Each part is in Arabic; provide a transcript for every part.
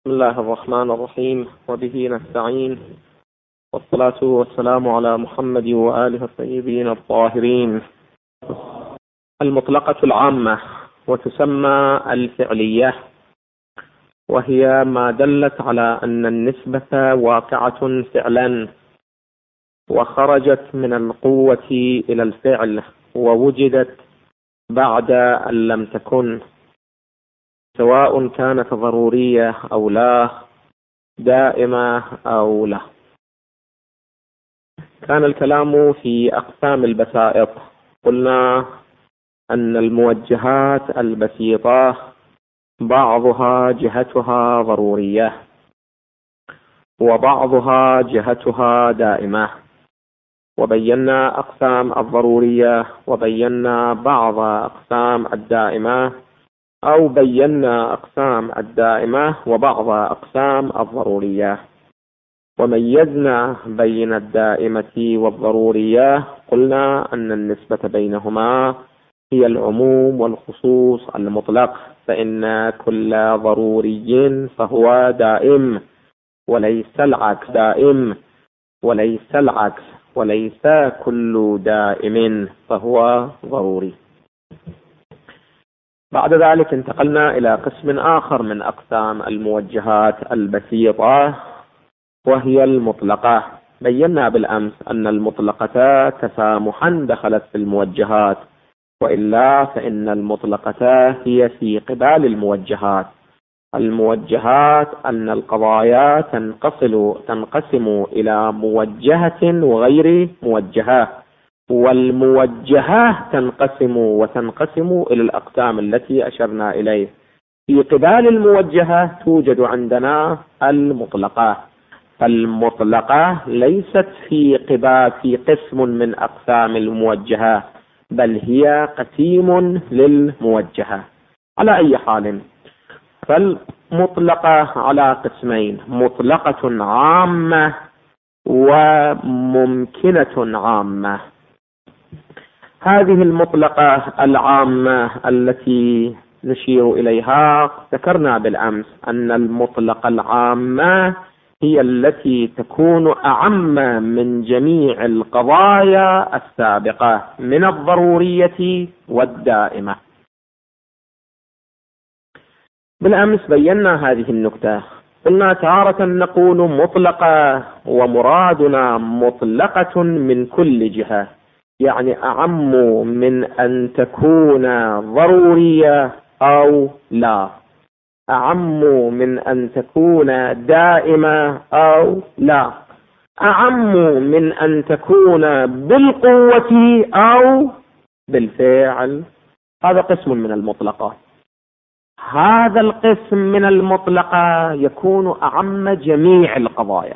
بسم الله الرحمن الرحيم، وبه نستعين، والصلاة والسلام على محمد وآله الطيبين الطاهرين. المطلقة العامة، وتسمى الفعلية، وهي ما دلت على أن النسبة واقعة فعلا، وخرجت من القوة إلى الفعل، ووجدت بعد أن لم تكن، سواء كانت ضرورية أو لا، دائمة أو لا. كان الكلام في أقسام البسائط. قلنا أن الموجهات البسيطة بعضها جهتها ضرورية، وبعضها جهتها دائمة، وبينا أقسام الضرورية، وبينا بعض أقسام الدائمة، أو بينا أقسام الدائمة وبعض أقسام الضرورية، وميزنا بين الدائمة والضرورية. قلنا أن النسبة بينهما هي العموم والخصوص المطلق، فإن كل ضروري فهو دائم، وليس العكس، دائم وليس العكس، وليس كل دائم فهو ضروري. بعد ذلك انتقلنا إلى قسم آخر من أقسام الموجهات البسيطة، وهي المطلقة. بينا بالأمس أن المطلقة تسامحا دخلت في الموجهات، وإلا فإن المطلقة هي في قبال الموجهات. الموجهات أن القضايا تنقسم إلى موجهة وغير موجهة، والموجهة تنقسم إلى الأقسام التي أشرنا إليه. في قبال الموجهة توجد عندنا المطلقة. المطلقة ليست في قسم من أقسام الموجهة، بل هي قسيم للموجهة. على أي حال، فالمطلقة على قسمين: مطلقة عامة وممكنة عامة. هذه المطلقة العامة التي نشير إليها، ذكرنا بالأمس أن المطلقة العامة هي التي تكون أعم من جميع القضايا السابقة من الضرورية والدائمة. بالأمس بينا هذه النكتة. قلنا تارة نقول مطلقة ومرادنا مطلقة من كل جهة، يعني أعم من أن تكون ضرورية أو لا، أعم من أن تكون دائمة أو لا، أعم من أن تكون بالقوة أو بالفعل. هذا قسم من المطلقات. هذا القسم من المطلقة يكون أعم جميع القضايا،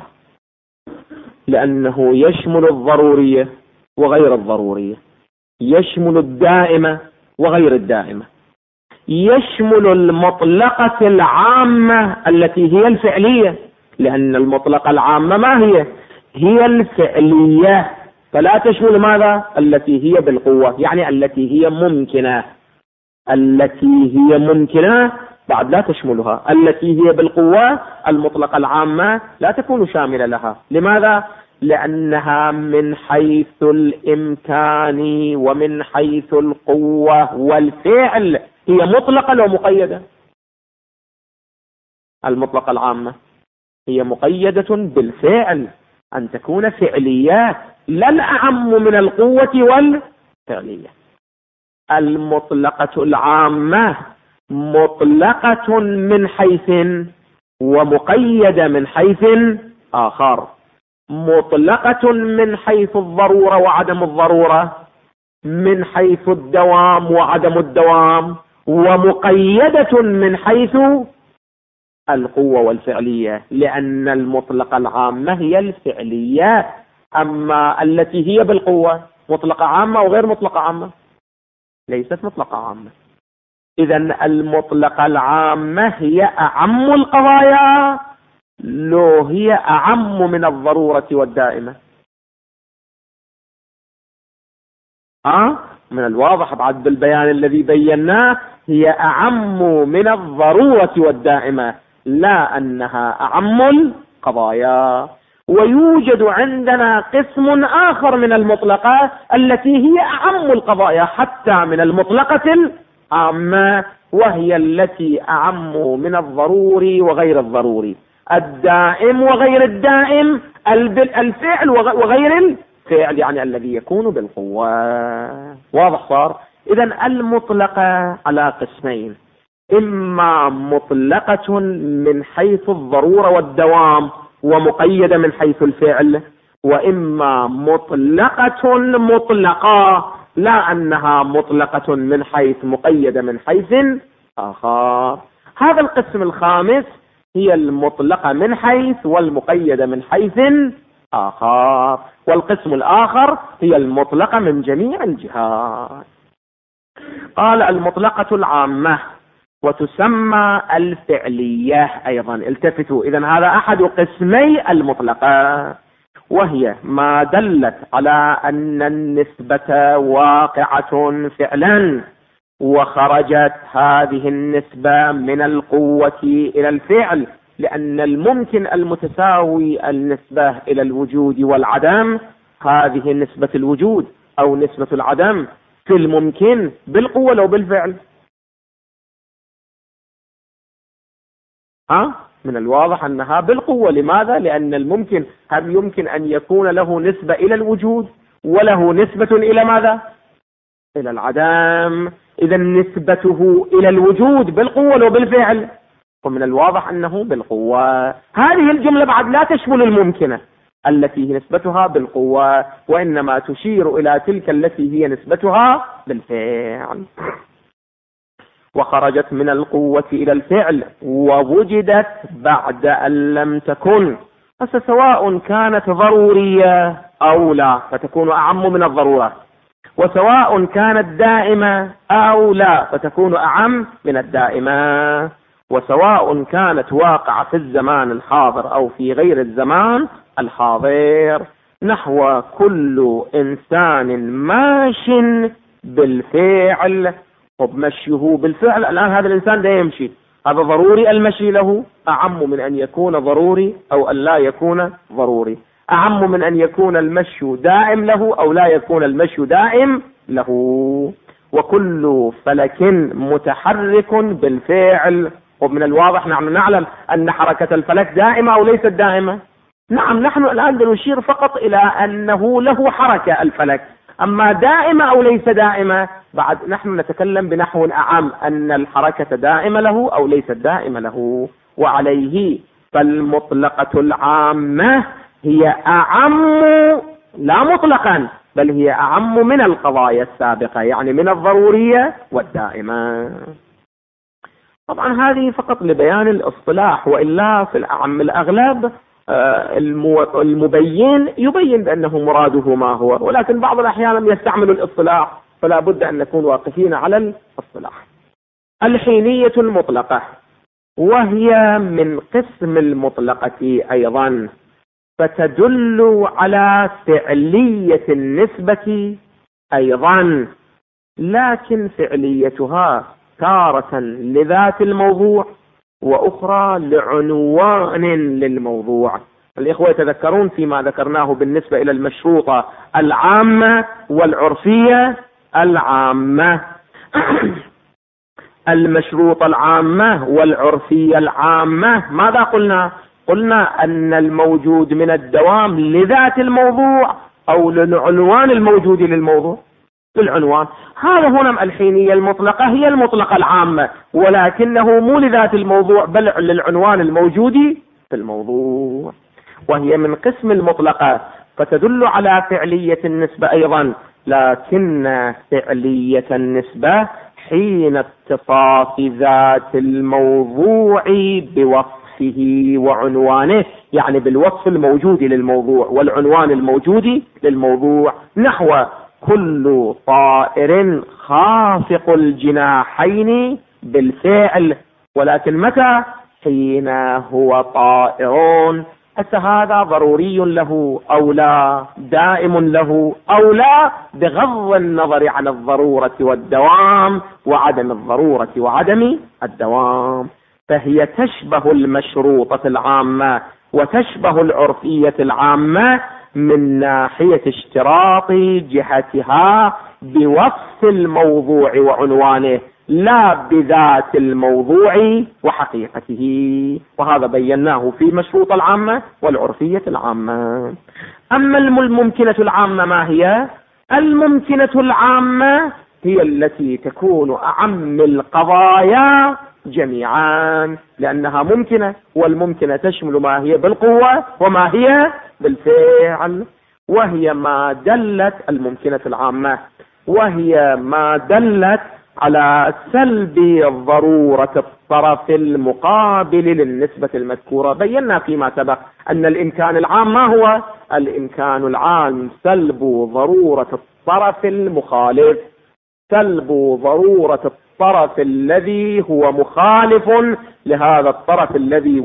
لأنه يشمل الضرورية وغير الضرورية، يشمل الدائمة وغير الدائمة، يشمل المطلقة العامة التي هي الفعلية، لأن المطلقة العامة ما هي الفعلية، فلا تشمل ماذا؟ التي هي بالقوة، يعني التي هي ممكنة. التي هي ممكنة بعد لا تشملها. التي هي بالقوة المطلقة العامة لا تكون شاملة لها. لماذا؟ لأنها من حيث الإمكان ومن حيث القوة والفعل هي مطلقة لو مقيدة. المطلقة العامة هي مقيدة بالفعل، أن تكون فعليات، لا الأعم من القوة والفعلية. المطلقة العامة مطلقة من حيث ومقيدة من حيث آخر. مطلقة من حيث الضرورة وعدم الضرورة، من حيث الدوام وعدم الدوام، ومقيدة من حيث القوة والفعلية، لأن المطلقة العامة هي الفعليات. أما التي هي بالقوة مطلقة عامة وغير مطلقة عامة، ليست مطلقة عامة. إذن المطلقة العامة هي أعم القضايا، لو هي أعم من الضرورة والدائمة. من الواضح بعد بالبيان الذي بيناه، هي أعم من الضرورة والدائمة، لا أنها أعم القضايا. ويوجد عندنا قسم آخر من المطلقة التي هي أعم القضايا حتى من المطلقة العامة، وهي التي أعم من الضروري وغير الضروري، الدائم وغير الدائم، الفعل وغير الفعل، يعني الذي يكون بالقوة. واضح صار؟ إذن المطلقة على قسمين: إما مطلقة من حيث الضرورة والدوام ومقيدة من حيث الفعل، وإما مطلقة مطلقة لا أنها مطلقة من حيث مقيدة من حيث آخر. هذا القسم الخامس هي المطلقة من حيث والمقيدة من حيث آخر، والقسم الآخر هي المطلقة من جميع الجهات. قال المطلقة العامة وتسمى الفعلية أيضا. التفتوا، إذن هذا أحد قسمي المطلقة، وهي ما دلت على أن النسبة واقعة فعلا، وخرجت هذه النسبة من القوة إلى الفعل، لأن الممكن المتساوي النسبة إلى الوجود والعدم، هذه نسبة الوجود أو نسبة العدم في الممكن بالقوة لو بالفعل. من الواضح أنها بالقوة. لماذا؟ لأن الممكن هل يمكن أن يكون له نسبة إلى الوجود وله نسبة إلى ماذا؟ إلى العدم. إذا نسبته إلى الوجود بالقوة لو بالفعل، ومن الواضح أنه بالقوة. هذه الجملة بعد لا تشمل الممكنة التي هي نسبتها بالقوة، وإنما تشير إلى تلك التي هي نسبتها بالفعل. وخرجت من القوة إلى الفعل ووجدت بعد أن لم تكن، فسواء كانت ضرورية أو لا فتكون أعم من الضرورة، وسواء كانت دائمة أو لا فتكون أعم من الدائمة، وسواء كانت واقعة في الزمان الحاضر أو في غير الزمان الحاضر. نحو كل إنسان ماش بالفعل. طب مشيه بالفعل، الآن هذا الإنسان ده يمشي، هذا ضروري المشي له أعم من أن يكون ضروري أو أن لا يكون ضروري، أعم من أن يكون المشي دائم له أو لا يكون المشي دائم له. وكل فلك متحرك بالفعل. ومن الواضح نحن نعلم أن حركة الفلك دائمة أو ليست دائمة. نعم، نحن الآن نشير فقط إلى أنه له حركة الفلك، أما دائمة أو ليس دائمة بعد نحن نتكلم بنحو أعم، أن الحركة دائمة له أو ليست دائمة له. وعليه فالمطلقة العامة هي أعم لا مطلقا، بل هي أعم من القضايا السابقة، يعني من الضرورية والدائمة. طبعا هذه فقط لبيان الاصطلاح، وإلا في الأعم الأغلب المبين يبين بأنه مراده ما هو، ولكن بعض الأحيان يستعمل الاصطلاح، فلا بد أن نكون واقفين على الاصطلاح. الحينية المطلقة وهي من قسم المطلقة أيضا، فتدل على فعلية النسبة أيضا، لكن فعليتها تارة لذات الموضوع وأخرى لعنوان للموضوع. الإخوة يتذكرون فيما ذكرناه بالنسبة إلى المشروطة العامة والعرفية العامة. المشروطة العامة والعرفية العامة ماذا قلنا؟ قلنا أن الموجود من الدوام لذات الموضوع أو للعنوان الموجود للموضوع. للعنوان. هذا هنا الحينية المطلقة هي المطلقة العامة، ولكنه مو لذات الموضوع بل للعنوان الموجود في الموضوع، وهي من قسم المطلقة، فتدل على فعلية النسبة أيضا، لكن فعلية النسبة حين اتصاف ذات الموضوع بوصفه وعنوانه، يعني بالوصف الموجود للموضوع والعنوان الموجود للموضوع. نحو كل طائر خافق الجناحين بالفعل، ولكن متى؟ حين هو طائر. هذا ضروري له أو لا، دائم له أو لا، بغض النظر عن الضرورة والدوام وعدم الضرورة وعدم الدوام. فهي تشبه المشروطة العامة وتشبه العرفية العامة من ناحية اشتراط جهتها بوصف الموضوع وعنوانه، لا بذات الموضوع وحقيقته، وهذا بيناه في مشروطة العامة والعرفية العامة. أما الممكنة العامة ما هي؟ الممكنة العامة هي التي تكون أعم القضايا جميعا، لأنها ممكنة، والممكنة تشمل ما هي بالقوة وما هي بالفعل، وهي ما دلت الممكنة العامة، وهي ما دلت على سلب ضرورة الطرف المقابل للنسبة المذكورة. بينا فيما سبق أن الإمكان العام ما هو؟ الإمكان العام سلب ضرورة الطرف المخالف، سلب ضرورة الطرف الذي هو مخالف لهذا الطرف الذي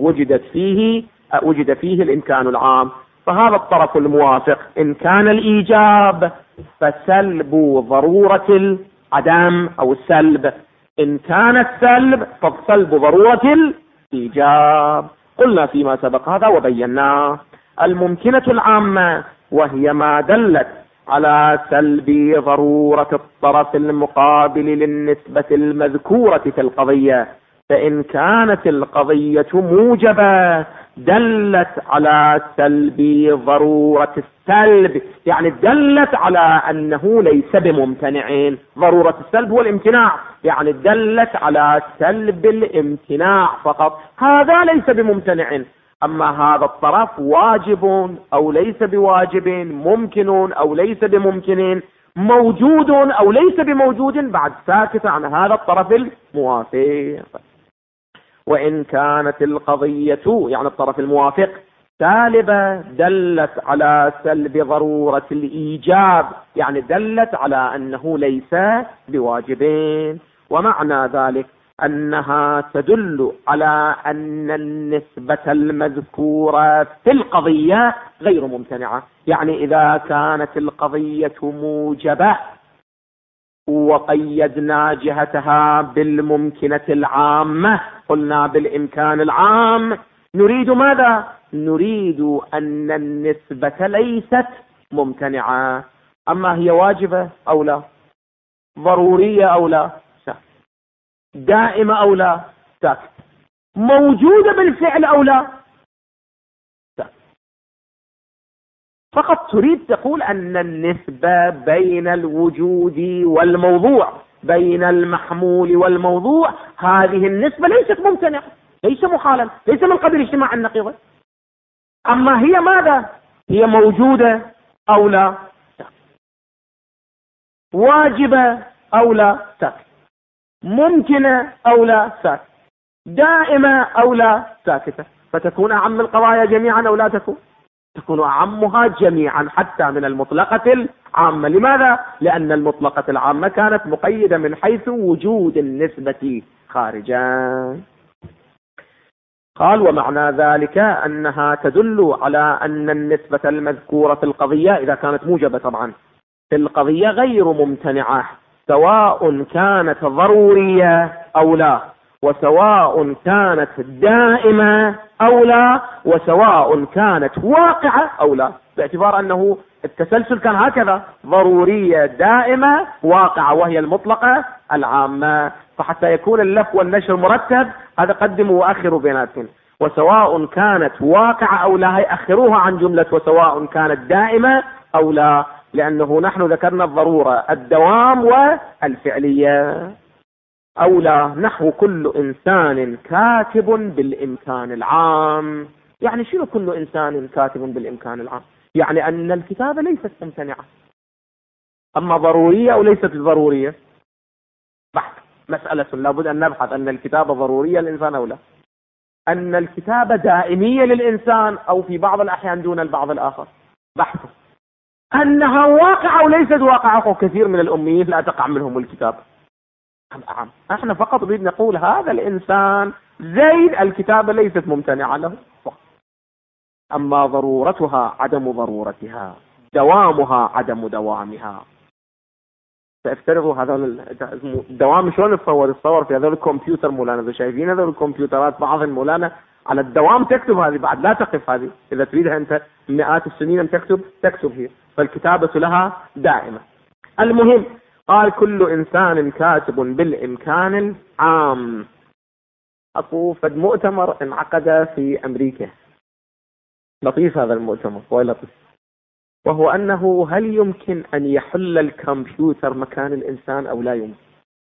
وجد فيه الإمكان العام. فهذا الطرف الموافق إن كان الإيجاب فسلب ضرورة العدم أو السلب، إن كان السلب فسلب ضرورة الإيجاب. قلنا فيما سبق هذا وبيناه. الممكنة العامة وهي ما دلت على سلب ضرورة الطرف المقابل للنسبة المذكورة في القضية، فإن كانت القضية موجبة دلت على سلب ضرورة السلب، يعني دلت على أنه ليس بممتنع. ضرورة السلب والامتناع، يعني دلت على سلب الامتناع فقط، هذا ليس بممتنع. أما هذا الطرف واجب أو ليس بواجب، ممكن أو ليس بممكن، موجود أو ليس بموجود، بعد ساكت عن هذا الطرف الموافق. وإن كانت القضية يعني الطرف الموافق سالبة دلت على سلب ضرورة الإيجاب، يعني دلت على أنه ليس بواجبين. ومعنى ذلك أنها تدل على أن النسبة المذكورة في القضية غير ممتنعة. يعني إذا كانت القضية موجبة وقيدنا جهتها بالممكنة العامة، قلنا بالإمكان العام، نريد ماذا؟ نريد أن النسبة ليست ممتنعة. أما هي واجبة أو لا؟ ضرورية أو لا؟ دائمة أو لا؟ ساكت. موجودة بالفعل أو لا؟ ساكت. فقط تريد تقول أن النسبة بين الوجود والموضوع، بين المحمول والموضوع، هذه النسبة ليست ممتنعة، ليس مخالف، ليس من قبل اجتماع النقيضة. أما هي ماذا؟ هي موجودة أو لا؟ ساكت. واجبة أو لا؟ ساكت. ممكنة أو لا؟ ساكت. دائمة أو لا؟ ساكتة. فتكون أعم القضايا جميعا أو لا تكون؟ تكون أعمها جميعا حتى من المطلقة العامة. لماذا؟ لأن المطلقة العامة كانت مقيدة من حيث وجود النسبة خارجا. قال: ومعنى ذلك أنها تدل على أن النسبة المذكورة في القضية إذا كانت موجبة طبعا في القضية غير ممتنعة، سواء كانت ضرورية أو لا، وسواء كانت دائمة أو لا، وسواء كانت واقعة أو لا، باعتبار أنه التسلسل كان هكذا: ضرورية، دائمة، واقعة، وهي المطلقة العامة. فحتى يكون اللف والنشر مرتب، هذا قدموا وأخروا بيناتهم. وسواء كانت واقعة أو لا، أخروها عن جملة وسواء كانت دائمة أو لا، لأنه نحن ذكرنا الضرورة، الدوام والفعلية. أو لا، نحو كل إنسان كاتب بالإمكان العام. يعني شنو كل إنسان كاتب بالإمكان العام؟ يعني أن الكتابة ليست ممتنعة. أما ضرورية أو ليست ضرورية؟ بحث، مسألة لابد أن نبحث. أن الكتابة ضرورية للإنسان أو لا؟ أن الكتابة دائمية للإنسان أو في بعض الأحيان دون البعض الآخر؟ بحث. أنها واقعة أو ليست واقعة، وكثير من الأميين لا تقع منهم الكتابة. احنا فقط نريد نقول هذا الإنسان زيد، الكتابة ليست ممتنعة له. أما ضرورتها عدم ضرورتها، دوامها عدم دوامها. هسه افترضوا هذول الدوام شلون تصور في هذول الكمبيوتر مولانا، اذا شايفين هذول الكمبيوترات بعض مولانا على الدوام تكتب هذه، بعد لا تقف هذه، اذا تريدها انت مئات السنين ان تكتب هي، فالكتابة لها دائمة. المهم قال كل انسان كاتب بالامكان العام. اكو فد مؤتمر انعقد في امريكا، لطيف هذا المؤتمر، هو لطيف، وهو انه هل يمكن ان يحل الكمبيوتر مكان الانسان او لا يمكن.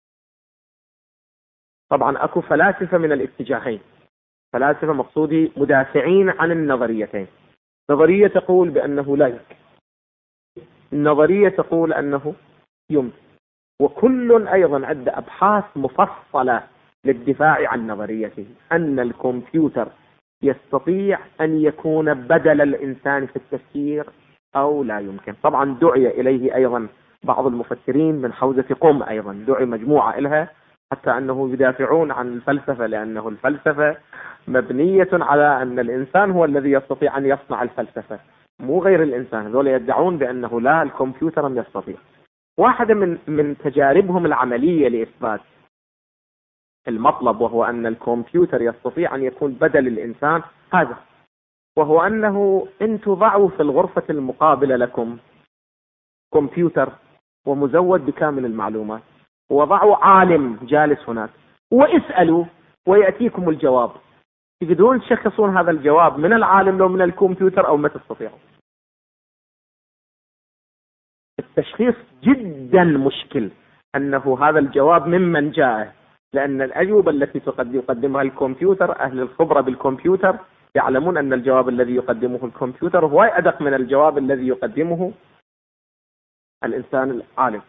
طبعا اكو فلاسفة من الاتجاهين، فلاسفة مقصودي مدافعين عن النظريتين، نظرية تقول بانه لا يمكن، النظرية تقول انه يمكن، وكل ايضا عنده ابحاث مفصلة للدفاع عن نظريته ان الكمبيوتر يستطيع ان يكون بدل الانسان في التفكير او لا يمكن. طبعا دعي اليه ايضا بعض المفكرين من حوزة قم، ايضا دعي مجموعة الها، حتى انه يدافعون عن الفلسفة، لانه الفلسفة مبنية على ان الانسان هو الذي يستطيع ان يصنع الفلسفة مو غير الانسان. هذول يدعون بانه لا، الكمبيوتر لم يستطيع. واحدة من تجاربهم العملية لإثبات المطلب، وهو أن الكمبيوتر يستطيع أن يكون بدل الإنسان، هذا وهو أنه أنتم ضعوا في الغرفة المقابلة لكم كمبيوتر ومزود بكامل المعلومات، وضعوا عالم جالس هناك واسألوا ويأتيكم الجواب، تقدرون تشخصون هذا الجواب من العالم لو من الكمبيوتر أو ما تستطيعون. التشخيص جدا مشكل أنه هذا الجواب ممن جاء، لأن الأجوبة التي يقدمها الكمبيوتر، أهل الخبرة بالكمبيوتر يعلمون أن الجواب الذي يقدمه الكمبيوتر هو أدق من الجواب الذي يقدمه الإنسان العالم.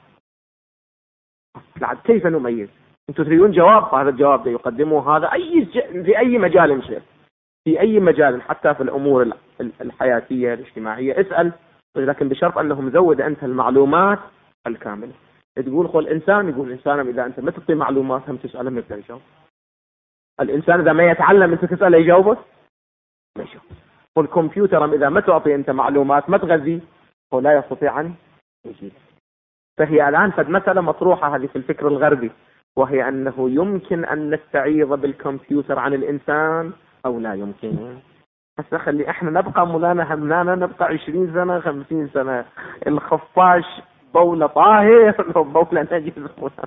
كيف نميز؟ أنتم تريدون جواب، هذا الجواب يقدمه هذا في أي مجال مشغل، في أي مجال، حتى في الأمور الحياتية الاجتماعية اسأل، لكن بشرط أنه مزود أنت المعلومات الكاملة. تقول خل الإنسان، يقول الإنسان إذا أنت ما تعطي معلومات هم تسأله ما يقدر يجاوب. الإنسان إذا ما يتعلم أنت تسأله يجاوبك ما يجاوب. والكمبيوتر إذا ما تعطي أنت معلومات ما تغذي هو لا يستطيع أن يجيب. فهي الآن فد مسألة مطروحة هذه في الفكر الغربي، وهي أنه يمكن أن نستعيض بالكمبيوتر عن الإنسان أو لا يمكن. بس خلي احنا نبقى مولانا همنانا نبقى 20 سنة 50 سنة، الخفاش بولة طاهر بولة نجس مولانا.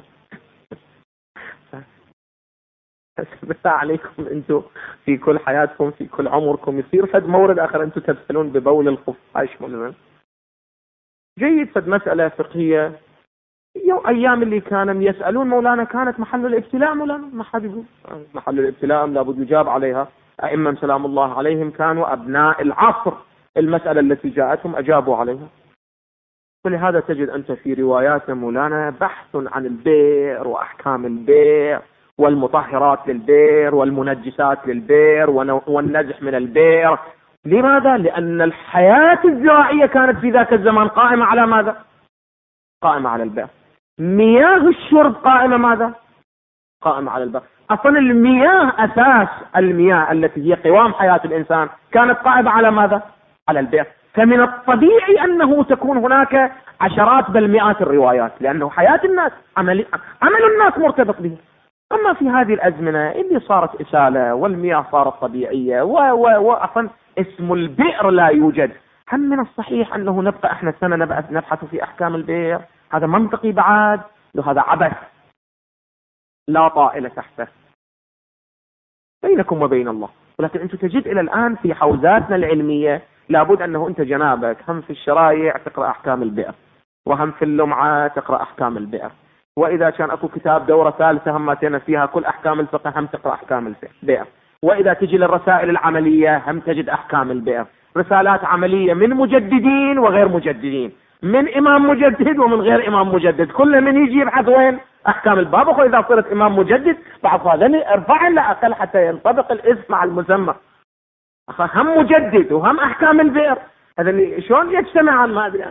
بالله عليكم انتم في كل حياتكم في كل عمركم يصير فد مورد اخر انتم تبتلون ببول الخفاش مولانا. جيد، فد مسألة فقهية ايام اللي كانوا يسألون مولانا كانت محل الابتلاء مولانا، ما حد يقول محل الابتلاء لابد يجاب عليها. أئمة سلام الله عليهم كانوا أبناء العصر، المسألة التي جاءتهم أجابوا عليها. ولهذا تجد أنت في روايات مولانا بحث عن البئر وأحكام البئر والمطهرات للبئر والمنجسات للبئر والنزح من البئر. لماذا؟ لأن الحياة الزراعية كانت في ذاك الزمان قائمة على ماذا؟ قائمة على البئر. مياه الشرب قائمة ماذا؟ قائمة على البئر. أصلا المياه أساس المياه التي هي قوام حياة الإنسان كانت قائمة على ماذا؟ على البئر. فمن الطبيعي أنه تكون هناك عشرات بل مئات الروايات، لأنه حياة الناس عمل الناس مرتبط به. أما في هذه الأزمنة اللي صارت إسالة والمياه صارت طبيعية وأصلا اسم البئر لا يوجد، هم من الصحيح أنه نبقى إحنا سنة نبحث في أحكام البئر؟ هذا منطقي بعد؟ هذا عبث لا طائل تحته بينكم وبين الله. ولكن أنت تجد إلى الآن في حوزاتنا العلمية لابد أنه أنت جنابك هم في الشرايع تقرأ أحكام البئر، وهم في اللمعة تقرأ أحكام البئر، وإذا كان أكو كتاب دورة ثالثة هم ماتنا فيها كل أحكام الفقه هم تقرأ أحكام البئر. وإذا تجي للرسائل العملية هم تجد أحكام البئر، رسالات عملية من مجددين وغير مجددين، من إمام مجدد ومن غير إمام مجدد، كل من يجي يبحث وين أحكام الباب. وإذا صرت إمام مجدد بعض هذا ارفع لا أقل حتى ينطبق الاسم مع المسمى، هم مجدد وهم أحكام البئر، هذا اللي شلون يجتمعان ما أدري.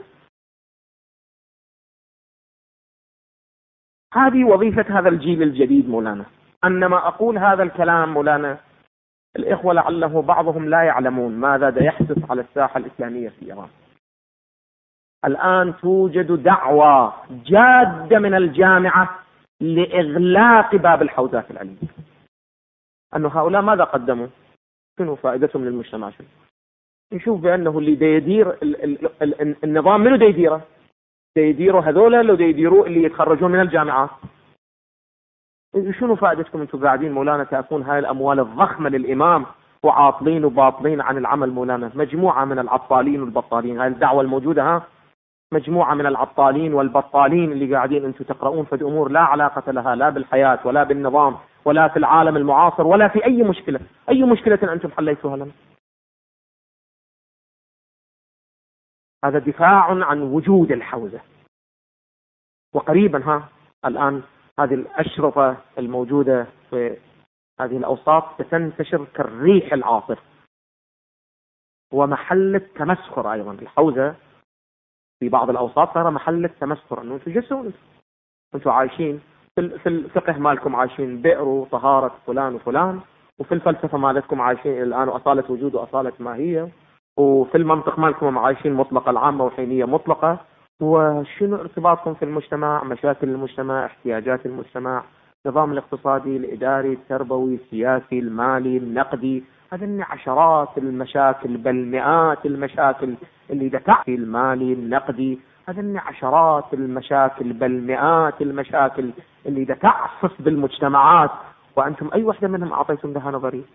هذه وظيفة هذا الجيل الجديد مولانا. أنما أقول هذا الكلام مولانا الإخوة لعله بعضهم لا يعلمون ماذا يحدث على الساحة الإسلامية في إيران. الآن توجد دعوة جادة من الجامعة لإغلاق باب الحوزات العلمية. أنه هؤلاء ماذا قدموا؟ شنو فائدتهم للمجتمع؟ شنو؟ نشوف بأنه اللي يدير النظام منو يديره؟ يديروا هذولا لو يديروا اللي يتخرجون من الجامعات. شنو فائدتكم انتم قاعدين مولانا تأكون هاي الأموال الضخمة للإمام وعاطلين وباطلين عن العمل مولانا؟ مجموعة من العطالين والبطالين، هاي الدعوة الموجودة ها مجموعة من العطالين والبطالين اللي قاعدين انتم تقرؤون في أمور لا علاقة لها لا بالحياة ولا بالنظام ولا في العالم المعاصر ولا في أي مشكلة. أي مشكلة أنتم حليتوها لنا؟ هذا دفاع عن وجود الحوزة. وقريبا الآن هذه الأشرطة الموجودة في هذه الأوساط ستنتشر كالريح العاصف ومحل التمسخر. أيضا الحوزة في بعض الأوساط صار محل التمسخر، أنه أنتم جسون، أنتم عايشين في الفقه مالكم عايشين بئر وطهارة فلان وفلان، وفي الفلسفة مالتكم عايشين الآن أصالة وجود وأصالة ماهية، وفي المنطق مالكم عايشين مطلقة العامة وحينية مطلقة. وشنو ارتباطكم في المجتمع؟ مشاكل المجتمع، احتياجات المجتمع، النظام الاقتصادي الإداري التربوي السياسي المالي النقدي. هذه عشرات المشاكل بل مئات المشاكل اللي دفعت المالي النقدي. هذه عشرات المشاكل بل مئات المشاكل اللي تعصف بالمجتمعات، وأنتم أي واحدة منهم أعطيتم لها نظرية؟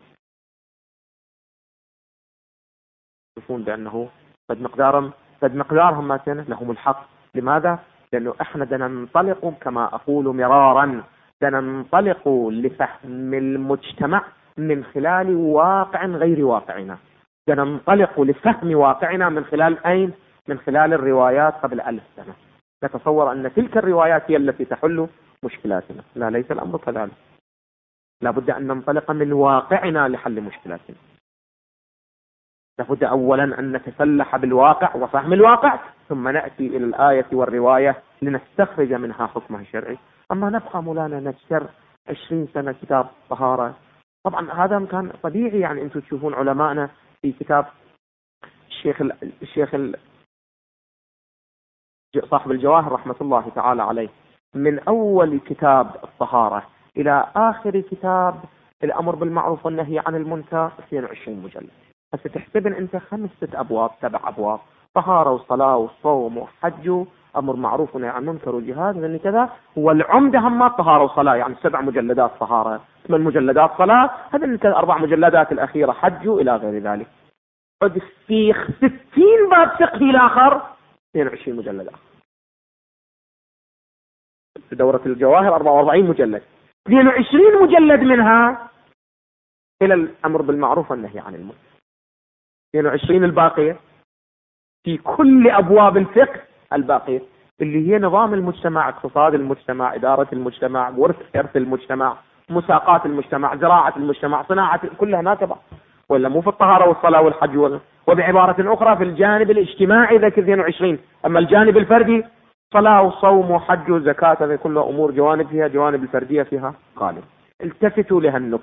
يشوفون بأنه قد مقدارهم ما لهم الحق. لماذا؟ لأنه احنا بدنا ننطلق كما أقول مرارا، بدنا ننطلق لفهم المجتمع من خلال واقع غير واقعنا. بدنا ننطلق لفهم واقعنا من خلال أين؟ من خلال الروايات قبل 1000 سنة. نتصور أن تلك الروايات هي التي تحل مشكلاتنا. لا، ليس الأمر كذلك. لابد أن ننطلق من واقعنا لحل مشكلاتنا. لابد أولا أن نتسلح بالواقع وفهم الواقع، ثم نأتي إلى الآية والرواية لنستخرج منها حكمها الشرعي. أما نبقى مولانا نشر 20 سنة كتاب طهارة. طبعا هذا كان طبيعي، يعني أنتم تشوفون علماءنا في كتاب الشيخ صاحب الجواهر رحمة الله تعالى عليه، من أول كتاب الطهارة إلى آخر كتاب الأمر بالمعروف والنهي عن المنكر 22 مجلد. هسه تحسبن أنت 5 6 أبواب 7 أبواب، طهارة وصلاة وصوم وحج أمر معروف ونهي عن المنكر وجهاد لأن كذا. هو العمدة هم طهارة وصلاة، يعني 7 مجلدات طهارة، 8 مجلدات صلاة، هذا 4 مجلدات الأخيرة حج إلى غير ذلك. قد في 60 باب فقهي الآخر 22 مجلد آخر. في دورة الجواهر 44 مجلد، 22 مجلد منها إلى الأمر بالمعروف والنهي عن المنكر. 22 الباقية في كل أبواب الفقه الباقية اللي هي نظام المجتمع، اقتصاد المجتمع، إدارة المجتمع، إرث المجتمع، مساقات المجتمع، زراعة المجتمع، صناعة، كلها ناتبة. ولا مو في الطهارة والصلاة والحج. وبعبارة أخرى في الجانب الاجتماعي ذاك 22، أما الجانب الفردي صلاة وصوم وحج وزكاة، هذه كلها أمور جوانب فيها، جوانب الفردية فيها غالب. التفتوا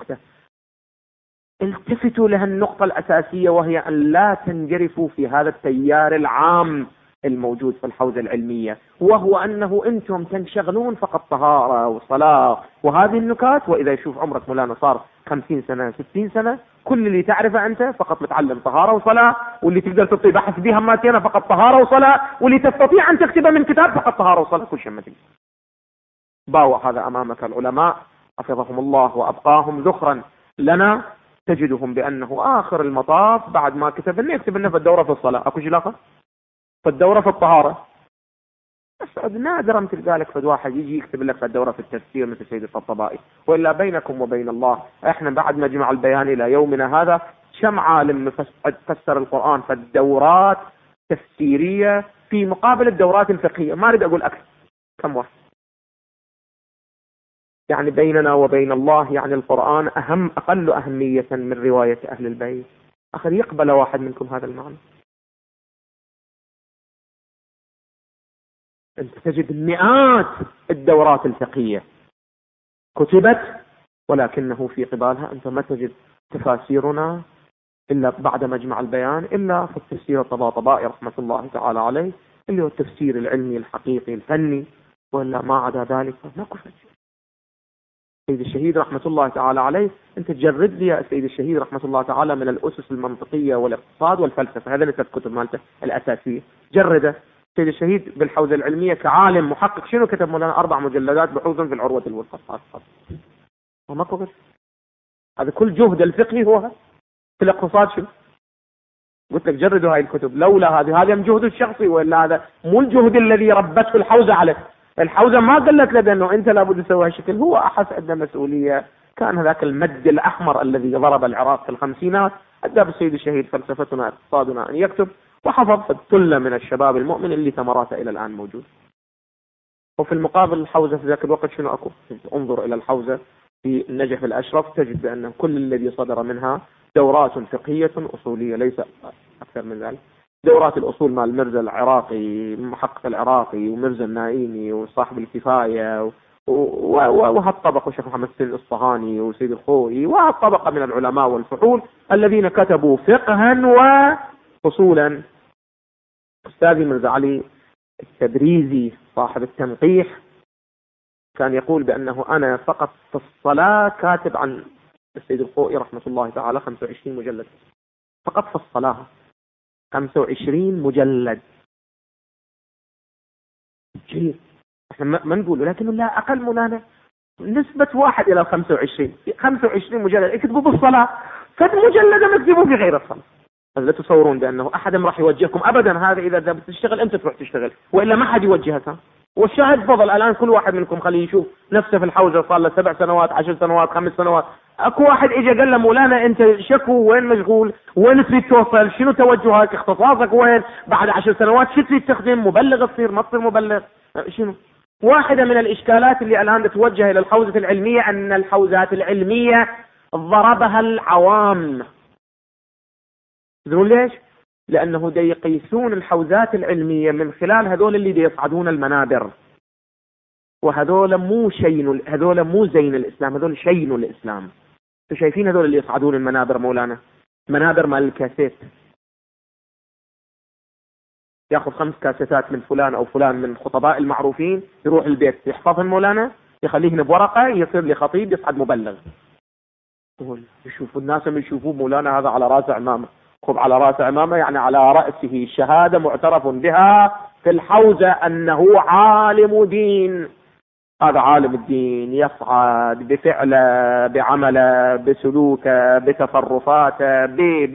لها النقطة الأساسية، وهي أن لا تنجرفوا في هذا التيار العام الموجود في الحوزة العلمية، وهو أنه أنتم تنشغلون فقط طهارة وصلاة وهذه النكات. وإذا يشوف عمرك مولانا صار 50 سنة 60 سنة، كل اللي تعرفه أنت فقط متعلم طهارة وصلاة، واللي تقدر تطي بحث بها ماتينا فقط طهارة وصلاة، واللي تستطيع أن تكتبه من كتاب فقط طهارة وصلاة، كل شيء ما تقدر. باوع هذا أمامك العلماء حفظهم الله وأبقاهم ذخرا لنا، تجدهم بأنه آخر المطاف بعد ما كتب لنا يكتب لنا في الدورة في الصلاة، أكو شلاقة في الدورة في الطهارة. بس نادرا تلقى لك فد واحد يجي يكتب لك في الدورة في التفسير مثل سيد الطبطبائي. وإلا بينكم وبين الله احنا بعد مجمع البيان إلى يومنا هذا كم عالم فسر القرآن في الدورات تفسيرية في مقابل الدورات الفقهية؟ ما أريد أقول أكثر، كم واحد؟ يعني بيننا وبين الله يعني القرآن أقل أهمية من رواية أهل البيت. أخذ يقبل واحد منكم هذا المعنى؟ أنت تجد مئات الدورات الفقهية كتبت، ولكنه في قبالها أنت ما تجد تفاسيرنا إلا بعد مجمع البيان، إلا في التفسير الطباطبائي رحمة الله تعالى عليه، اللي هو التفسير العلمي الحقيقي الفني، ولا ما عدا ذلك ماكو شيء. سيد الشهيد رحمة الله تعالى عليه، انت تجرد لي يا سيد الشهيد رحمة الله تعالى من الأسس المنطقية والاقتصاد والفلسفة، هذا الثلاث كتب مالته الأساسية، جرده. سيد الشهيد بالحوزة العلمية كعالم محقق شنو كتب مولانا؟ 4 مجلدات بحوث في العروة الوثقى. وماكو غير هذا كل جهد الفقهي هو في الاقتصاد. شنو قلت لك؟ جردوا هاي الكتب. لولا هذا الجهد الشخصي، ولا هذا مو الجهد الذي ربته الحوزة عليه. الحوزة ما قالت له انه انت لابد تسوي هالشكل، هو احس عنده مسؤولية. كان هذاك المد الاحمر الذي ضرب العراق في الخمسينات ادى بالسيد الشهيد فلسفتنا اقتصادنا ان يكتب، وحفظ الثلة من الشباب المؤمن اللي ثمراته الى الان موجود. وفي المقابل الحوزة في ذاك الوقت شنو اكو؟ انظر الى الحوزة في النجف الاشرف، تجد بان كل الذي صدر منها دورات فقهية اصولية، ليس اكثر من ذلك. دورات الأصول مع المرزا العراقي، محقق العراقي، ومرزا النائيني، وصاحب الكفاية، وهالطبقة وشيخ محمد السيد الأصفهاني وسيد الخوئي، وهالطبقة من العلماء والفحول الذين كتبوا فقها وأصولا. أستاذي مرزا علي التبريزي صاحب التنقيح كان يقول بأنه أنا فقط في الصلاة كاتب عن السيد الخوئي رحمة الله تعالى 25 مجلد فقط في الصلاة، 25 مجلد. كثير احنا ما نقول، لكن لا اقل مولانا نسبة 1 إلى 25 مجلد يكتبوا بالصلاة، فد مجلد يكتبوا في غير الصلاة. لا تصورون بأنه أحد راح يوجهكم أبدا. هذا إذا ذهبت تشتغل أنت تروح تشتغل، وإلا ما حد يوجهك. والشاهد فضل الآن كل واحد منكم خليه يشوف نفسه في الحوزة، صار له 7 سنوات 10 سنوات 5 سنوات. اكو واحد اجى قال له مولانا انت شكو وين مشغول؟ وين تريد توصل؟ شنو توجهك؟ اختصاصك وين؟ بعد 10 سنوات شو تريد تخدم؟ مبلغ تصير؟ ما تصير مبلغ؟ شنو؟ واحدة من الاشكالات اللي الان تتوجه الى الحوزة العلمية ان الحوزات العلمية ضربها العوام. تدرون ليش؟ لانه دا يقيسون الحوزات العلمية من خلال هذول اللي دا يصعدون المنابر، وهذول مو شين، هذول مو زين الاسلام، هذول شين الاسلام. شايفين هذول اللي يصعدون المنابر مولانا؟ منابر مال الكاسيت، ياخذ 5 كاسيتات من فلان او فلان من الخطباء المعروفين، يروح البيت يحفظهم مولانا، يخليهن بورقه، يصير لي خطيب يصعد مبلغ. يشوفوا الناس من يشوفوه مولانا هذا على راس عمامه، خذ على راس عمامه يعني على راسه شهاده معترف بها في الحوزه انه عالم دين. هذا عالم الدين يصعد بفعله بعمله بسلوكه بتصرفاته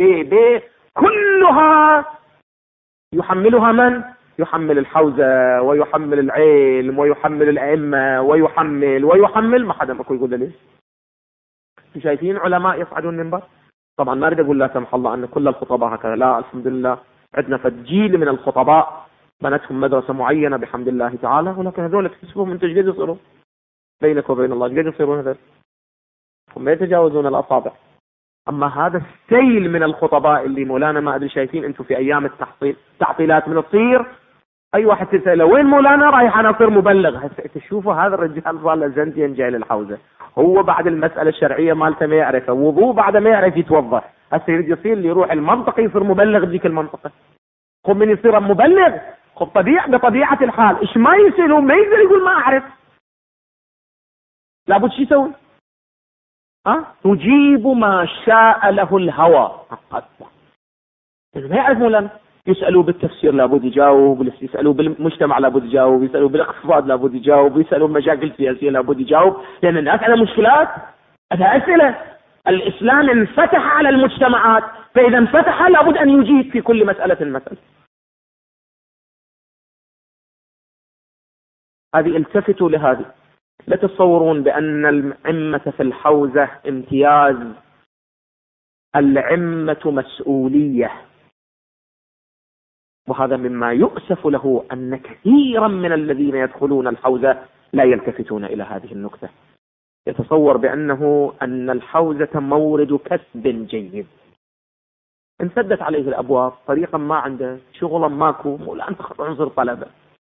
كلها يحملها من؟ يحمل الحوزة ويحمل العلم ويحمل الأئمة ويحمل ما حدا ماكو يقول ليش. شايفين علماء يصعدون المنبر؟ طبعا ما اريد اقول لا سمح الله ان كل الخطباء هكذا، لا، الحمد لله عندنا فجيل من الخطباء بنتهم مدرسة معينة بحمد الله تعالى، ولكن هذول تحسبهم انت ايش يصيرون بينك وبين الله؟ ايش يصيرون هذول؟ هم ما يتجاوزون الاصابع. اما هذا السيل من الخطباء اللي مولانا ما ادري شايفين انتم في ايام التحصيل تعطيلات من تصير اي واحد تساله وين مولانا؟ رايح انا اصير مبلغ. هسه تشوفوا هذا الرجال صار له زنتين جاي للحوزه، هو بعد المساله الشرعيه مالته ما يعرفها، وضوء بعد ما يعرف يتوضا، هسه يريد يصير اللي يروح المنطقه يصير مبلغ بذيك المنطقه. خب من يصير مبلغ؟ خب بطبيعه الحال ايش ما يسالون ما يقدر يقول ما اعرف، لابد شو يسوي؟ تجيب ما شاء له الهوى. ما يعرف مولانا، يسألوا بالتفسير لابد يجاوب، يسألوا بالمجتمع لابد يجاوب، يسألوا بالاقتصاد لابد يجاوب، يسألوا بمشاكل سياسية لابد يجاوب، لأن الناس على مشكلات، على أسئلة. الإسلام انفتح على المجتمعات، فإذا انفتح لابد أن يجيب في كل مسألة. هذه التفتوا لهذه. لا تتصورون بأن العمة في الحوزة امتياز، العمة مسؤولية. وهذا مما يؤسف له أن كثيرا من الذين يدخلون الحوزة لا يلتفتون إلى هذه النكتة. يتصور أن الحوزة مورد كسب جيد، انسدت عليه الأبواب طريقا ما عنده شغلا ماكو، ولا أنت عنصر طلبة.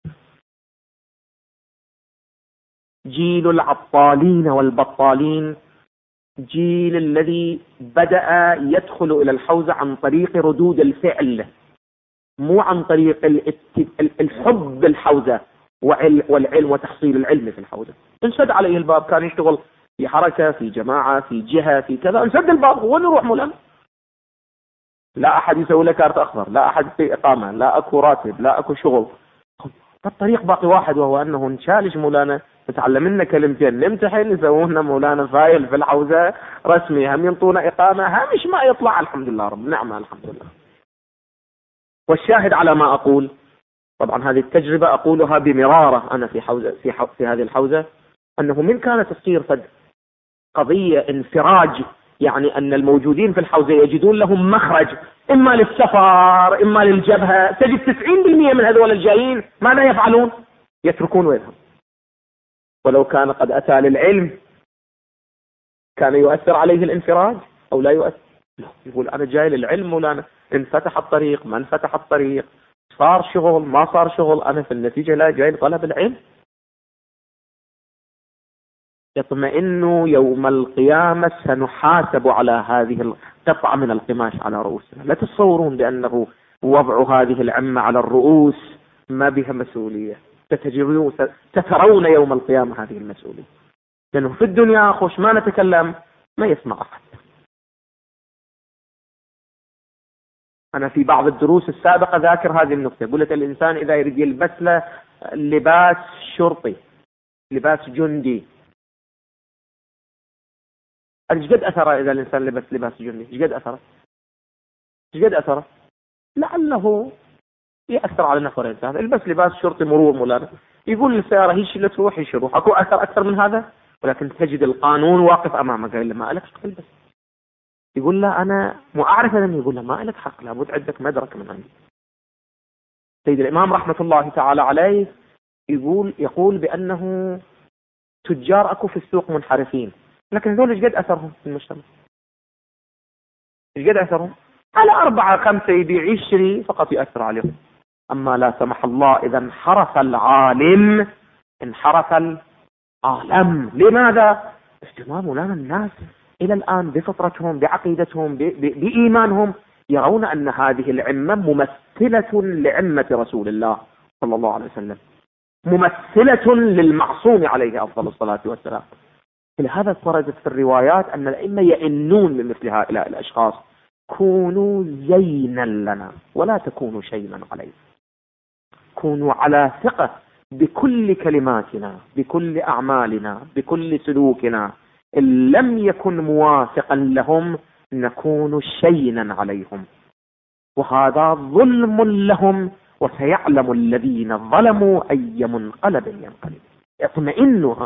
جيل العطالين والبطالين، جيل الذي بدأ يدخل إلى الحوزة عن طريق ردود الفعل. مو عن طريق الحب بالحوزة والعلم وتحصيل العلم في الحوزة. انسد عليه الباب، كان يشتغل في حركة، في جماعة، في جهة، في كذا، انسد الباب، وين يروح مولانا؟ لا أحد يسوي له كارت أخضر، لا أحد في إقامة، لا أكو راتب، لا أكو شغل. الطريق باقي واحد، وهو أنه نشالش مولانا، نتعلم لنا كلمتين، نمتحن، يسوونا مولانا فايل في الحوزة رسمي، هم ينطونا إقامة، هامش ما يطلع. الحمد لله رب نعمة، الحمد لله. والشاهد على ما أقول، طبعا هذه التجربة أقولها بمرارة أنا في هذه الحوزة، أنه من كانت تصير قضية انفراج، يعني أن الموجودين في الحوزة يجدون لهم مخرج، إما للسفر إما للجبهة، تجد 90% من هذول الجايين ماذا يفعلون؟ يتركون وينهم. ولو كان قد أتى للعلم كان يؤثر عليه الانفراج أو لا يؤثر؟ لا، يقول أنا جاي للعلم مولانا، انفتح الطريق ما انفتح الطريق، صار شغل ما صار شغل، أنا في النتيجة لا جاي لطلب العلم. يطمئن يوم القيامة سنحاسب على هذه القطعة من القماش على رؤوسنا. لا تتصورون بأنه وضع هذه العمة على الرؤوس ما بها مسؤولية، سترون يوم القيامة هذه المسؤولية، لأنه في الدنيا خوش ما نتكلم ما يسمع أحد. أنا في بعض الدروس السابقة ذاكر هذه النقطة، قلت الإنسان إذا يريد يلبس له لباس شرطي، لباس جندي، ايش قد اثره اذا الانسان لبس لباس جندي؟ ايش قد اثره؟ ايش قد اثره؟ لعله ياثر على نفر الانسان. البس لباس شرطي مرور مولانا، يقول للسياره هيش اللي تروح هيش يروح، اكو اثر اكثر من هذا؟ ولكن تجد القانون واقف امامك، قال له ما لك حق تلبس، يقول له انا مو اعرف اذا، يقول له ما لك حق، لابد عندك مدرك من عندي. سيد الامام رحمه الله تعالى عليه يقول بانه تجار اكو في السوق منحرفين، لكن هذول ايش قد اثرهم في المجتمع؟ ايش قد اثرهم؟ على 4-5 يبيع يشتري فقط يأثر عليهم. اما لا سمح الله اذا انحرف العالم انحرف العالم. لماذا؟ اهتمام لنا الناس الى الان بفطرتهم، بعقيدتهم، بايمانهم، يرون ان هذه العمة ممثلة لعمة رسول الله صلى الله عليه وسلم، ممثلة للمعصوم عليه افضل الصلاة والسلام. لهذا وردت في الروايات أن الأئمة يئنون من مثل هؤلاء الأشخاص: كونوا زينا لنا ولا تكونوا شيئا علينا. كونوا على ثقة بكل كلماتنا، بكل أعمالنا، بكل سلوكنا، إن لم يكن موافقا لهم نكون شيئا عليهم، وهذا ظلم لهم، وسيعلم الذين ظلموا أي منقلب ينقلب. اطمئنوا.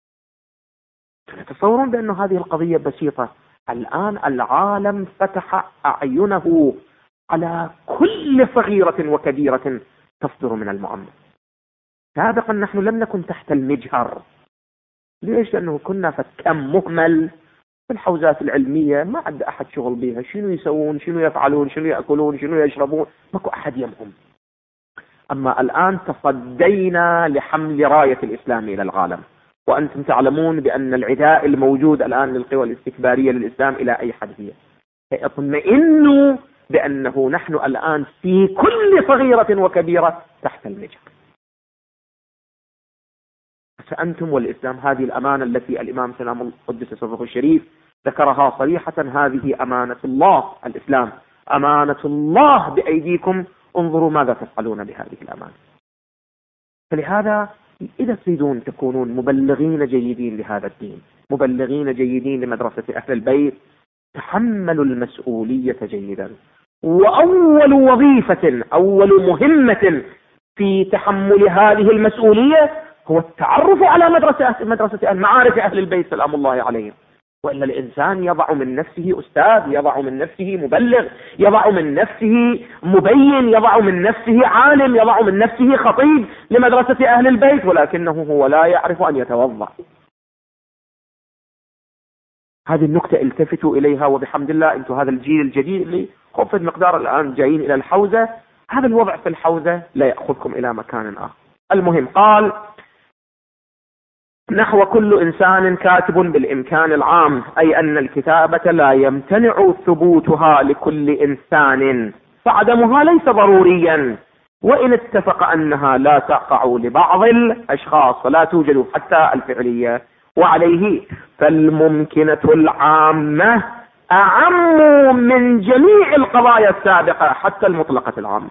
تتصورون بأن هذه القضية بسيطة؟ الآن العالم فتح أعينه على كل صغيرة وكبيرة تصدر من المؤمن. سابقا نحن لم نكن تحت المجهر. ليش؟ لأنه كنا كم مهمل في الحوزات العلمية، ما عند أحد شغل بها، شنو يسوون، شنو يفعلون، شنو يأكلون، شنو يشربون، ماكو أحد يمهم. أما الآن تصدينا لحمل راية الإسلام إلى العالم، وأنتم تعلمون بأن العداء الموجود الآن للقوى الاستكبارية للإسلام إلى أي حد هي. اطمئنوا بأنه نحن الآن في كل صغيرة وكبيرة تحت المجهر. فأنتم والإسلام هذه الأمانة التي الإمام سلام قدس سره الشريف ذكرها صريحة، هذه أمانة الله. الإسلام أمانة الله بأيديكم، انظروا ماذا تفعلون بهذه الأمانة. فلهذا إذا تريدون تكونون مبلغين جيدين لهذا الدين، مبلغين جيدين لمدرسة أهل البيت، تحملوا المسؤولية جيدا. وأول وظيفة، أول مهمة في تحمل هذه المسؤولية هو التعرف على مدرسة معارف أهل البيت سلام الله عليهم. وإلا الإنسان يضع من نفسه أستاذ، يضع من نفسه مبلغ، يضع من نفسه مبين، يضع من نفسه عالم، يضع من نفسه خطيب لمدرسة أهل البيت، ولكنه هو لا يعرف أن يتوضأ. هذه النقطة التفتوا إليها، وبحمد الله أنتم هذا الجيل الجديد اللي خفض مقدار الآن جايين إلى الحوزة، هذا الوضع في الحوزة لا يأخذكم إلى مكان آخر. المهم قال: نحو كل إنسان كاتب بالإمكان العام، أي أن الكتابة لا يمتنع ثبوتها لكل إنسان فعدمها ليس ضروريا، وإن اتفق أنها لا تقع لبعض الأشخاص فلا توجد حتى الفعلية. وعليه فالممكنة العامة أعم من جميع القضايا السابقة حتى المطلقة العامة،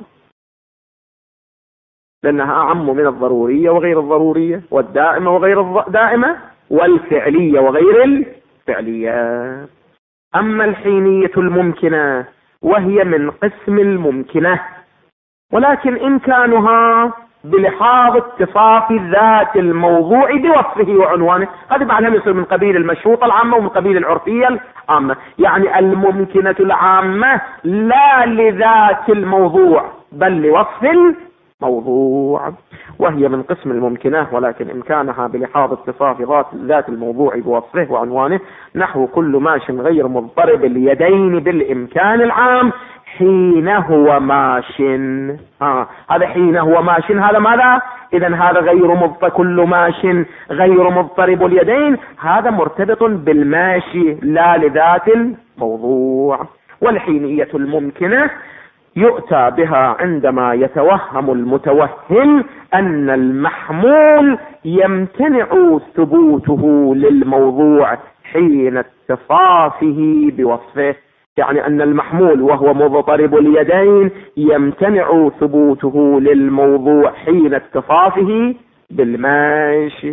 لأنها أعم من الضرورية وغير الضرورية، والدائمة وغير الدائمة، والفعلية وغير الفعلية. أما الحينية الممكنة وهي من قسم الممكنة، ولكن إمكانها بلحاظ اتصاف ذات الموضوع بوصفه وعنوانه، هذا معناه يصير من قبيل المشروط العامة ومن قبيل العرفية العامة. يعني الممكنة العامة لا لذات الموضوع بل لوصف الموضوع، وهي من قسم الممكنة، ولكن إمكانها بلحاظ اتصاف ذات الموضوع بوصفه وعنوانه، نحو كل ماش غير مضطرب اليدين بالإمكان العام حين هو ماش. هذا حين هو ماش، هذا ماذا؟ إذن هذا غير كل ماش غير مضطرب اليدين، هذا مرتبط بالماشي لا لذات الموضوع. والحينية الممكنة يؤتى بها عندما يتوهم المتوهم أن المحمول يمتنع ثبوته للموضوع حين اتصافه بوصفه، يعني أن المحمول وهو مضطرب اليدين يمتنع ثبوته للموضوع حين اتصافه بالماشي.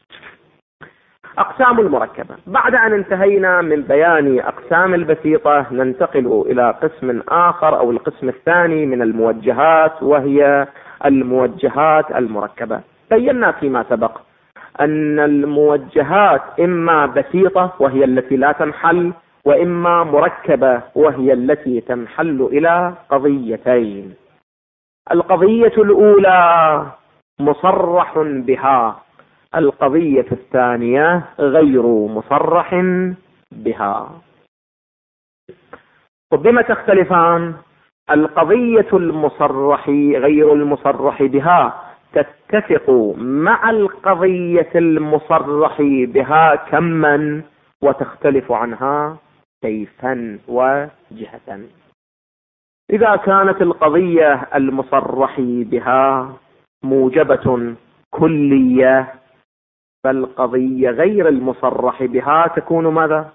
أقسام المركبة. بعد أن انتهينا من بيان أقسام البسيطة ننتقل إلى قسم آخر أو القسم الثاني من الموجهات، وهي الموجهات المركبة. بينا فيما سبق أن الموجهات إما بسيطة وهي التي لا تنحل، وإما مركبة وهي التي تنحل إلى قضيتين. القضية الأولى مصرح بها، القضية الثانية غير مصرح بها. وبما تختلفان؟ القضية المصرح غير المصرح بها تتفق مع القضية المصرح بها كما، وتختلف عنها كيفا وجهة. إذا كانت القضية المصرح بها موجبة كلية، فالقضية غير المصرح بها تكون ماذا؟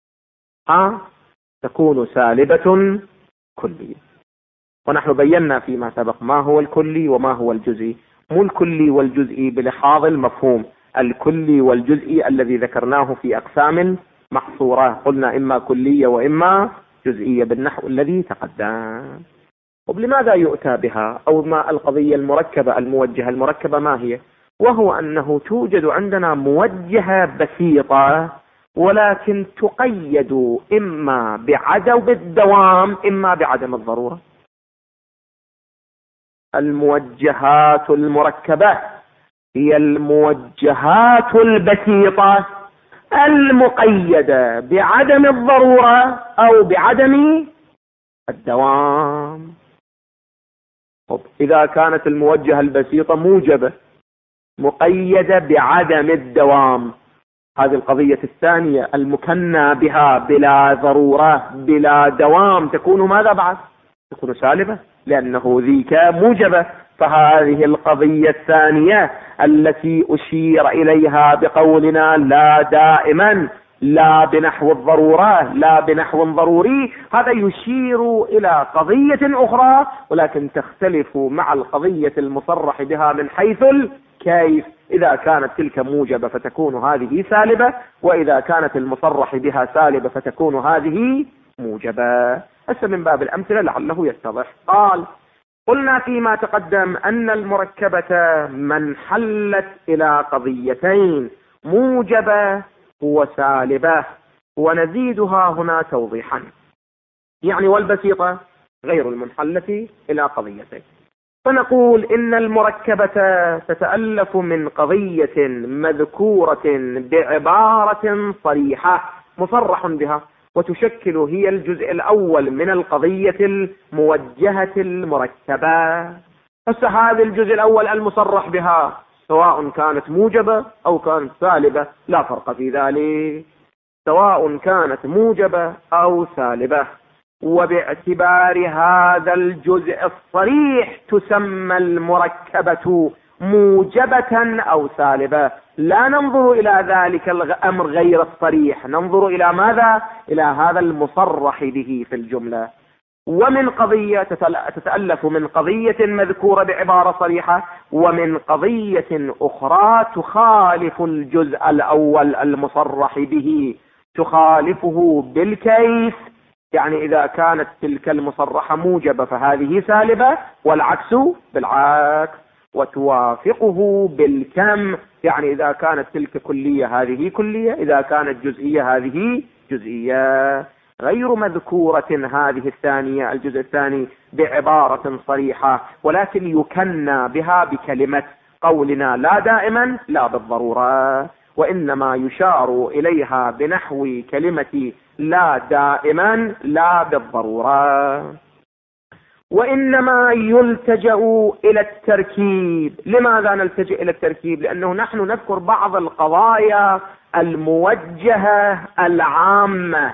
تكون سالبة كلية. ونحن بينا فيما سبق ما هو الكلي وما هو الجزئي. مو الكلي والجزئي بلحاظ المفهوم، الكلي والجزئي الذي ذكرناه في أقسام محصورة، قلنا إما كلية وإما جزئية بالنحو الذي تقدم. ولماذا يؤتى بها؟ أو ما القضية المركبة الموجهة المركبة ما هي؟ وهو أنه توجد عندنا موجهة بسيطة ولكن تقيد إما بعدم الدوام إما بعدم الضرورة. الموجهات المركبة هي الموجهات البسيطة المقيدة بعدم الضرورة أو بعدم الدوام. إذا كانت الموجهة البسيطة موجبة مقيدة بعدم الدوام، هذه القضية الثانية المكنى بها بلا ضرورة بلا دوام تكون ماذا بعد؟ تكون سالبة، لأنه ذيك موجبة. فهذه القضية الثانية التي أشير إليها بقولنا لا دائما، لا بنحو الضرورة لا بنحو ضروري، هذا يشير إلى قضية أخرى ولكن تختلف مع القضية المصرح بها من حيث الكيف. إذا كانت تلك موجبة فتكون هذه سالبة، وإذا كانت المصرح بها سالبة فتكون هذه موجبة. هسه من باب الأمثلة لعله يتضح. قلنا فيما تقدم أن المركبة من حلت إلى قضيتين، موجبة وسالبة، ونزيدها هنا توضيحا. يعني والبسيطة غير المنحلة إلى قضيتين، فنقول إن المركبة تتألف من قضية مذكورة بعبارة صريحة مصرح بها، وتشكل هي الجزء الأول من القضية الموجهة المركبة. هذا الجزء الأول المصرح بها سواء كانت موجبة أو كانت سالبة لا فرق في ذلك، سواء كانت موجبة أو سالبة. وباعتبار هذا الجزء الصريح تسمى المركبة موجبة أو سالبة. لا ننظر إلى ذلك الأمر غير الصريح، ننظر إلى ماذا؟ إلى هذا المصرح به في الجملة. ومن قضية تتألف من قضية مذكورة بعبارة صريحة، ومن قضية أخرى تخالف الجزء الأول المصرح به، تخالفه بالكيف. يعني إذا كانت تلك المصرحة موجبة فهذه سالبة، والعكس بالعكس. وتوافقه بالكم، يعني إذا كانت تلك كلية هذه كلية، إذا كانت جزئية هذه جزئية. غير مذكورة هذه الثانية الجزء الثاني بعبارة صريحة، ولكن يكنى بها بكلمة قولنا لا دائما لا بالضرورة، وإنما يشار إليها بنحو كلمة لا دائما لا بالضرورة. وإنما يلتجأ إلى التركيب. لماذا نلتجئ إلى التركيب؟ لأنه نحن نذكر بعض القضايا الموجهة العامة،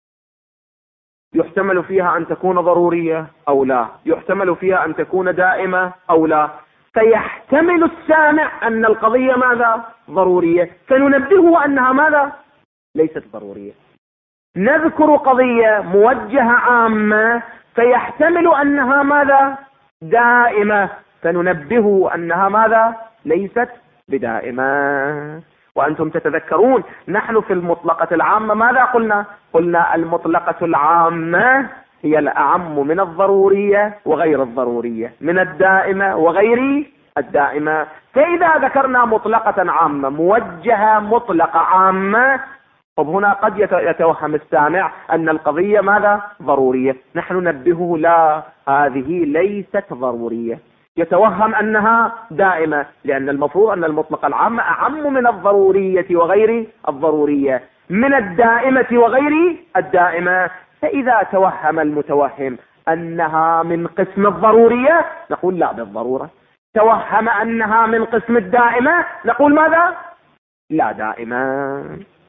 يحتمل فيها أن تكون ضرورية أو لا، يحتمل فيها أن تكون دائمة أو لا، فيحتمل السامع أن القضية ماذا؟ ضرورية، فننبهه أنها ماذا؟ ليست ضرورية. نذكر قضية موجهة عامة فيحتمل أنها ماذا؟ دائمة، فننبهه أنها ماذا؟ ليست بدائمة. وأنتم تتذكرون نحن في المطلقة العامة ماذا قلنا؟ قلنا المطلقة العامة هي الأعم من الضرورية وغير الضرورية، من الدائمة وغير الدائمة. فإذا ذكرنا مطلقة عامة موجهة مطلقة عامة، طب هنا قد يتوهم السامع أن القضية ماذا؟ ضرورية. نحن ننبهه لا، هذه ليست ضرورية. يتوهم أنها دائمة، لأن المفروض أن المطلقة العامة أعم من الضرورية وغير الضرورية، من الدائمة وغير الدائمة. فإذا توهم المتوهم أنها من قسم الضرورية نقول لا بالضرورة. توهم أنها من قسم الدائمة نقول ماذا؟ لا دائمة.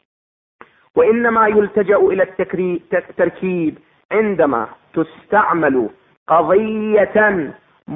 وإنما يلتجأ إلى التركيب عندما تستعمل قضية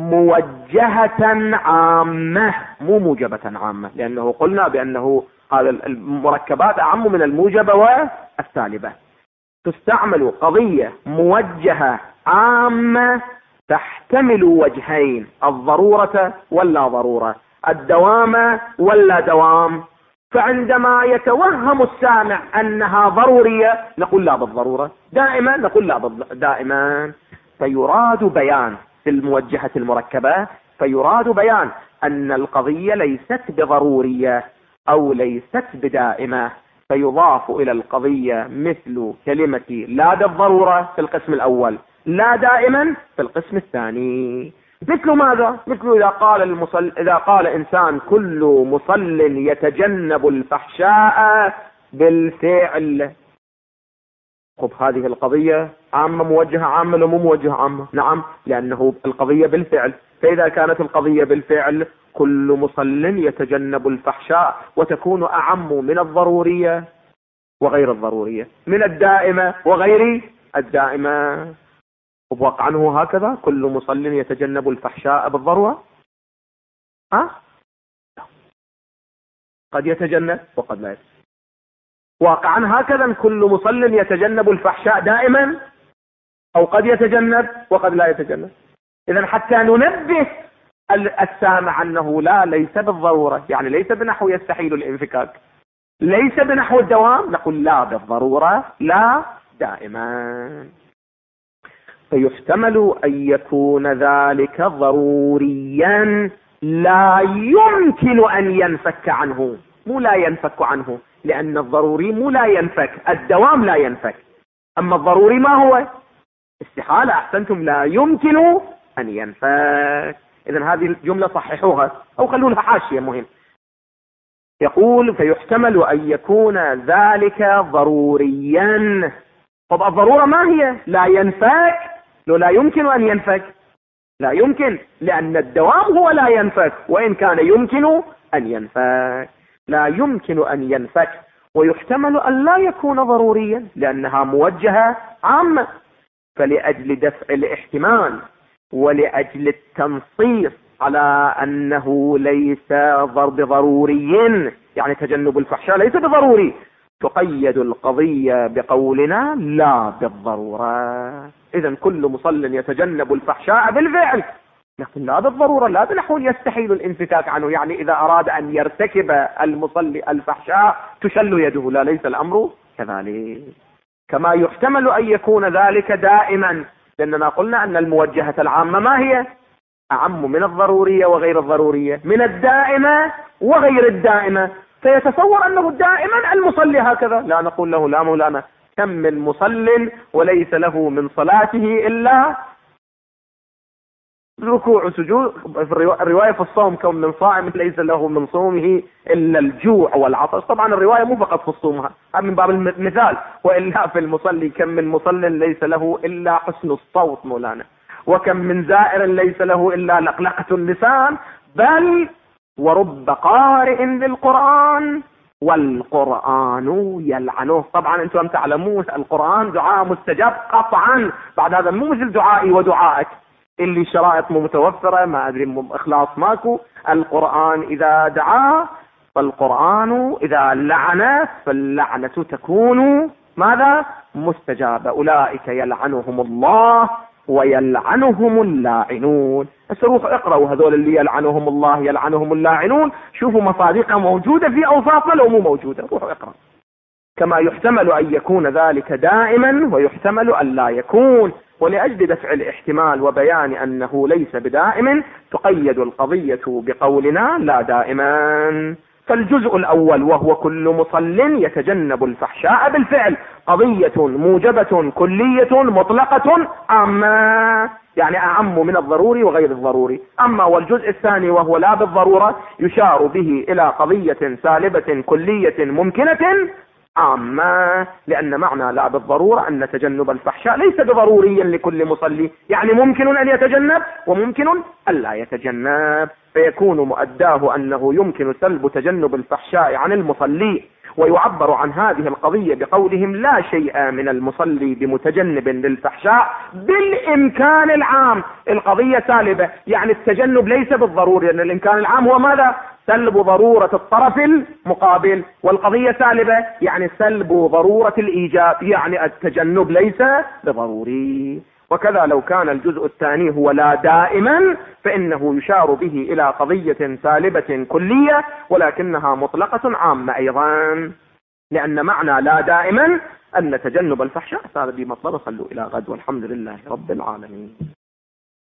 موجهة عامة، مو موجبة عامة، لأنه قلنا بأنه هذا المركبات أعم من الموجبة والسالبة. تستعمل قضية موجهة عامة تحتمل وجهين، الضرورة ولا ضرورة، الدوام ولا دوام. فعندما يتوهم السامع أنها ضرورية نقول لا بالضرورة، دائما نقول لا دائما. فيراد بيان في الموجهة المركبة، فيراد بيان أن القضية ليست بضرورية أو ليست بدائمة، فيضاف إلى القضية مثل كلمة لا بالضرورة في القسم الأول، لا دائما في القسم الثاني. مثل ماذا؟ مثل إذا قال إنسان كل مصل يتجنب الفحشاء بالفعل. خب هذه القضية عامة موجهة عامة ولا مو موجهة عامة؟ نعم، لأنه القضية بالفعل. فإذا كانت القضية بالفعل كل مصل يتجنب الفحشاء، وتكون أعم من الضرورية وغير الضرورية، من الدائمة وغير الدائمة. وواقعا هكذا كل مصل يتجنب الفحشاء بالضرورة؟ قد يتجنب وقد لا يتجنب. واقعا هكذا كل مصل يتجنب الفحشاء دائما، أو قد يتجنب وقد لا يتجنب. إذن حتى ننبه السامع أنه لا، ليس بالضرورة، يعني ليس بنحو يستحيل الانفكاك، ليس بنحو الدوام، نقول لا بالضرورة لا دائما. فيحتمل أن يكون ذلك ضروريا لا يمكن أن ينفك عنه، مو لا ينفك عنه، لأن الضروري مو لا ينفك، الدوام لا ينفك. أما الضروري ما هو؟ استحالة، أحسنتم، لا يمكن أن ينفك. إذن هذه الجملة صححوها أو خلوا لها حاشية مهم. يقول فيحتمل أن يكون ذلك ضروريا. طب الضرورة ما هي؟ لا ينفك. لو لا يمكن أن ينفك، لا يمكن، لأن الدوام هو لا ينفك، وإن كان يمكن أن ينفك. لا يمكن أن ينفك. ويحتمل أن لا يكون ضروريا لأنها موجهة عامة. فلأجل دفع الاحتمال ولأجل التنصيص على أنه ليس بضروري، يعني تجنب الفحشاء ليس بضروري، تقيد القضية بقولنا لا بالضرورة. إذن كل مصل يتجنب الفحشاء بالفعل، لكن لا بالضرورة، لا بنحو يستحيل الانفكاك عنه، يعني إذا أراد أن يرتكب المصلي الفحشاء تشل يده، لا، ليس الأمر كذلك. كما يحتمل أن يكون ذلك دائما، لأننا قلنا أن الموجهة العامة ما هي؟ أعم من الضرورية وغير الضرورية، من الدائمة وغير الدائمة. فيتصور أنه دائما المصلي هكذا، لا نقول له لا مولانا، كم من مصل وليس له من صلاته إلا ركوع وسجود. الرواية في الصوم كم من صائم ليس له من صومه إلا الجوع والعطش. طبعا الرواية مو فقط في الصوم، من باب المثال، وإلا في المصلي كم من مصل ليس له إلا حسن الصوت مولانا، وكم من زائر ليس له إلا لقلقة اللسان، بل ورب قارئ للقرآن والقرآن يلعنه. طبعا انتم تعلمون القرآن دعاء مستجاب قطعا، بعد هذا مو مثل دعائي ودعائك اللي شرائط مو متوفرة، ما أدري إخلاص ماكو. القرآن إذا دعا فالقرآن إذا لعنه فاللعنة تكون ماذا؟ مستجابة. أولئك يلعنهم الله ويلعنهم اللاعنون. بس روحوا اقرأوا هذول اللي يلعنهم الله يلعنهم اللاعنون، شوفوا مصادقها موجودة في أوصافنا لو مو موجودة، روحوا اقرأ. كما يحتمل أن يكون ذلك دائما ويحتمل أن لا يكون، ولأجل دفع الاحتمال وبيان أنه ليس بدائم تقيد القضية بقولنا لا دائما. فالجزء الأول وهو كل مصل يتجنب الفحشاء بالفعل، قضية موجبة كلية مطلقة عامة، يعني أعم من الضروري وغير الضروري. أما والجزء الثاني وهو لا بالضرورة يشار به إلى قضية سالبة كلية ممكنة عامة، لأن معنى لا بالضرورة أن تجنب الفحشاء ليس بضروري لكل مصلي، يعني ممكن أن يتجنب وممكن أن لا يتجنب، فيكون مؤداه أنه يمكن سلب تجنب الفحشاء عن المصلي. ويعبر عن هذه القضية بقولهم لا شيء من المصلي بمتجنب للفحشاء بالإمكان العام. القضية سالبة، يعني التجنب ليس بالضروري، لأن الإمكان العام هو ماذا؟ سلب ضرورة الطرف المقابل، والقضية سالبة يعني سلب ضرورة الإيجاب، يعني التجنب ليس بضروري. وكذا لو كان الجزء الثاني هو لا دائما فإنه يشار به إلى قضية سالبة كلية ولكنها مطلقة عامة أيضا، لأن معنى لا دائما أن تجنب الفحشاء. هذا بمطلب. صلوا إلى غد والحمد لله رب العالمين.